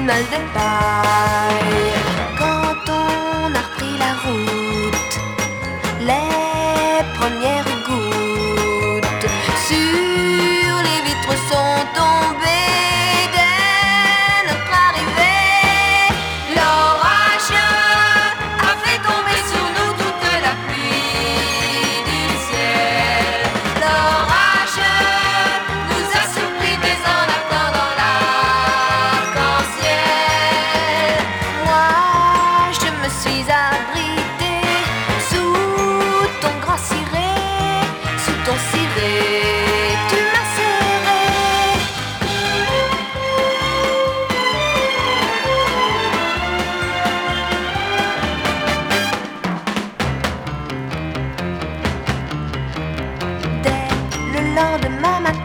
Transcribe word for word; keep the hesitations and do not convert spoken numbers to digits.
mal de paille. Quand on a repris la route, les premières gouttes sur les vitres sont tombées dès notre arrivée. L'orage a fait tomber sur nous toute la pluie du ciel. L'orage nous a supprimés en attendant l'arc-en-ciel. Moi, je me suis abritée sous ton grand ciré, sous ton ciré, tu m'as serré. Dès le lendemain matin,